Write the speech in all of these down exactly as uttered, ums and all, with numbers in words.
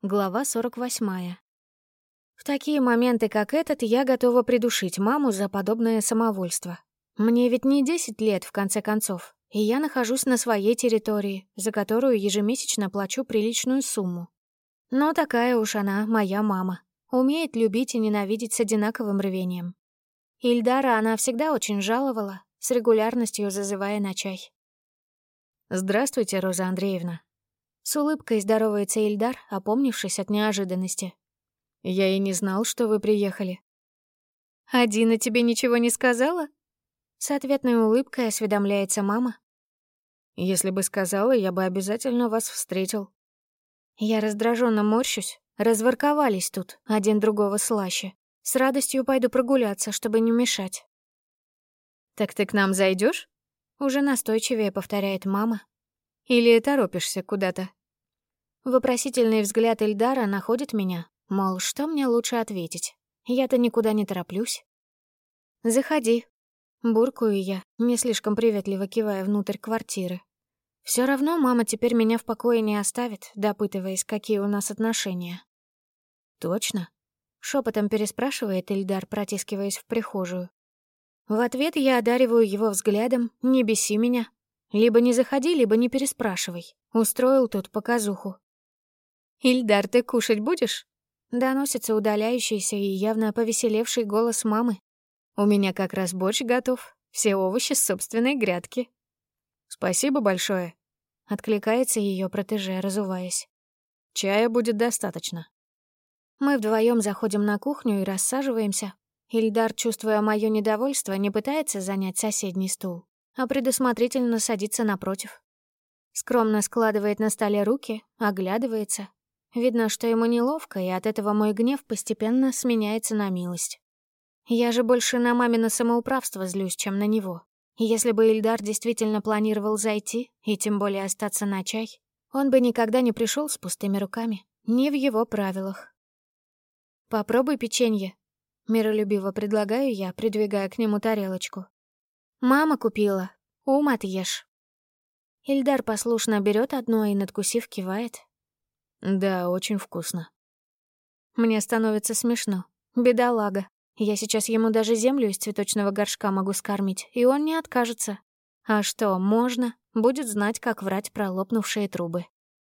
Глава сорок восьмая. В такие моменты, как этот, я готова придушить маму за подобное самовольство. Мне ведь не десять лет, в конце концов, и я нахожусь на своей территории, за которую ежемесячно плачу приличную сумму. Но такая уж она, моя мама. Умеет любить и ненавидеть с одинаковым рвением. Ильдара она всегда очень жаловала, с регулярностью зазывая на чай. «Здравствуйте, Роза Андреевна». С улыбкой здоровается Ильдар, опомнившись от неожиданности. «Я и не знал, что вы приехали». «А Дина тебе ничего не сказала?» С ответной улыбкой осведомляется мама. «Если бы сказала, я бы обязательно вас встретил». Я раздраженно морщусь. Разворковались тут, один другого слаще. С радостью пойду прогуляться, чтобы не мешать. «Так ты к нам зайдешь? Уже настойчивее повторяет мама. «Или торопишься куда-то?» Вопросительный взгляд Ильдара находит меня, мол, что мне лучше ответить? Я-то никуда не тороплюсь. «Заходи», — буркую я, не слишком приветливо кивая внутрь квартиры. Все равно мама теперь меня в покое не оставит, допытываясь, какие у нас отношения. «Точно?» — шепотом переспрашивает Ильдар, протискиваясь в прихожую. В ответ я одариваю его взглядом «не беси меня». Либо не заходи, либо не переспрашивай. Устроил тут показуху. «Ильдар, ты кушать будешь?» Доносится удаляющийся и явно повеселевший голос мамы. «У меня как раз борщ готов. Все овощи с собственной грядки». «Спасибо большое», — откликается ее протеже, разуваясь. «Чая будет достаточно». Мы вдвоем заходим на кухню и рассаживаемся. Ильдар, чувствуя мое недовольство, не пытается занять соседний стул, а предусмотрительно садится напротив. Скромно складывает на столе руки, оглядывается. Видно, что ему неловко, и от этого мой гнев постепенно сменяется на милость. Я же больше на мамино самоуправство злюсь, чем на него. Если бы Ильдар действительно планировал зайти, и тем более остаться на чай, он бы никогда не пришел с пустыми руками, не в его правилах. «Попробуй печенье», — миролюбиво предлагаю я, придвигая к нему тарелочку. «Мама купила. Ум отъешь». Ильдар послушно берет одно и, надкусив, кивает. «Да, очень вкусно». Мне становится смешно. Бедолага. Я сейчас ему даже землю из цветочного горшка могу скормить, и он не откажется. А что, можно? Будет знать, как врать про лопнувшие трубы.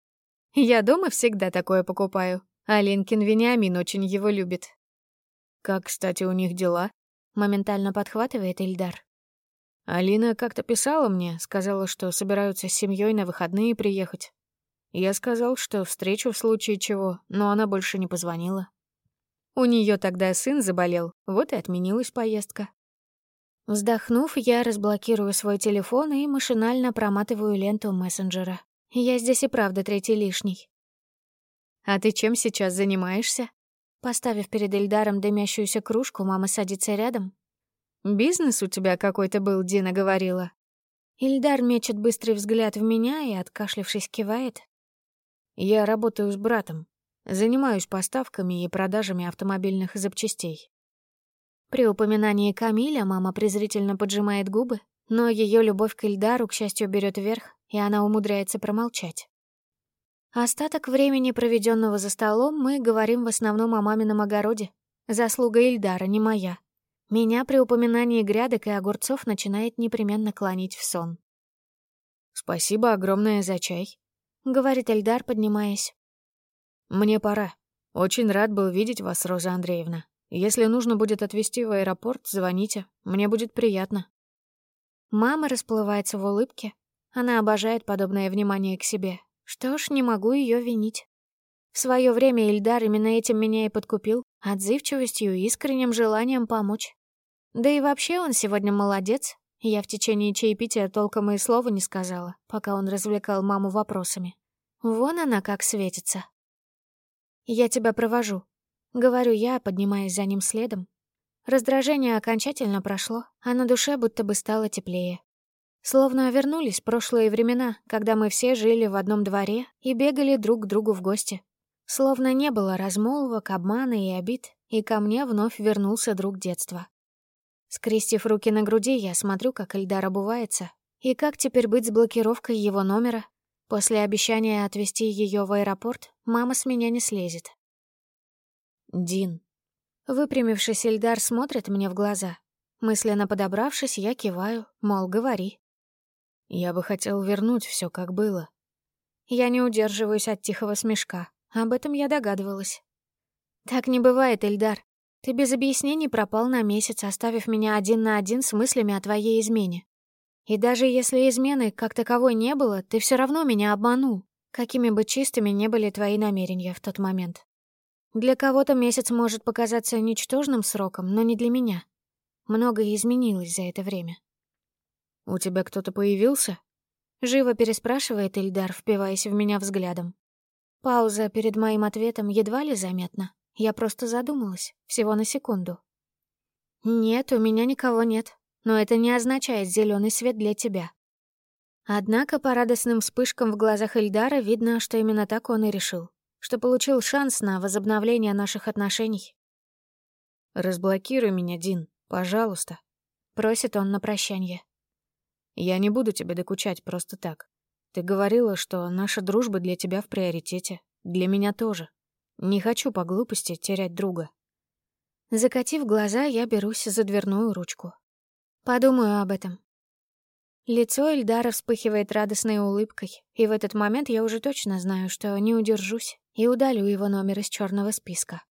Я дома всегда такое покупаю. Алинкин Вениамин очень его любит. «Как, кстати, у них дела?» — моментально подхватывает Ильдар. Алина как-то писала мне, сказала, что собираются с семьей на выходные приехать. Я сказал, что встречу в случае чего, но она больше не позвонила. У нее тогда сын заболел, вот и отменилась поездка. Вздохнув, я разблокирую свой телефон и машинально проматываю ленту мессенджера. Я здесь и правда третий лишний. «А ты чем сейчас занимаешься?» Поставив перед Ильдаром дымящуюся кружку, мама садится рядом. «Бизнес у тебя какой-то был, Дина говорила». Ильдар мечет быстрый взгляд в меня и, откашлившись, кивает. «Я работаю с братом. Занимаюсь поставками и продажами автомобильных запчастей». При упоминании Камиля мама презрительно поджимает губы, но ее любовь к Ильдару, к счастью, берет верх, и она умудряется промолчать. Остаток времени, проведенного за столом, мы говорим в основном о мамином огороде. Заслуга Ильдара, не моя. Меня при упоминании грядок и огурцов начинает непременно клонить в сон. «Спасибо огромное за чай», — говорит Ильдар, поднимаясь. «Мне пора. Очень рад был видеть вас, Роза Андреевна. Если нужно будет отвезти в аэропорт, звоните. Мне будет приятно». Мама расплывается в улыбке. Она обожает подобное внимание к себе. Что ж, не могу ее винить. В свое время Ильдар именно этим меня и подкупил, отзывчивостью и искренним желанием помочь. Да и вообще он сегодня молодец. Я в течение чаепития толком и слова не сказала, пока он развлекал маму вопросами. Вон она как светится. «Я тебя провожу», — говорю я, поднимаясь за ним следом. Раздражение окончательно прошло, а на душе будто бы стало теплее. Словно вернулись прошлые времена, когда мы все жили в одном дворе и бегали друг к другу в гости. Словно не было размолвок, обмана и обид, и ко мне вновь вернулся друг детства. Скрестив руки на груди, я смотрю, как Ильдар обувается, и как теперь быть с блокировкой его номера. После обещания отвезти ее в аэропорт, мама с меня не слезет. Дин. Выпрямившись, Ильдар смотрит мне в глаза. Мысленно подобравшись, я киваю, мол, говори. Я бы хотел вернуть все, как было. Я не удерживаюсь от тихого смешка. Об этом я догадывалась. Так не бывает, Ильдар. Ты без объяснений пропал на месяц, оставив меня один на один с мыслями о твоей измене. И даже если измены как таковой не было, ты все равно меня обманул, какими бы чистыми ни были твои намерения в тот момент. Для кого-то месяц может показаться ничтожным сроком, но не для меня. Многое изменилось за это время. «У тебя кто-то появился?» Живо переспрашивает Ильдар, впиваясь в меня взглядом. Пауза перед моим ответом едва ли заметна. Я просто задумалась, всего на секунду. «Нет, у меня никого нет, но это не означает зеленый свет для тебя». Однако по радостным вспышкам в глазах Ильдара видно, что именно так он и решил, что получил шанс на возобновление наших отношений. «Разблокируй меня, Дин, пожалуйста», — просит он на прощание. «Я не буду тебе докучать просто так. Ты говорила, что наша дружба для тебя в приоритете, для меня тоже. Не хочу по глупости терять друга». Закатив глаза, я берусь за дверную ручку. Подумаю об этом. Лицо Ильдара вспыхивает радостной улыбкой, и в этот момент я уже точно знаю, что не удержусь и удалю его номер из черного списка.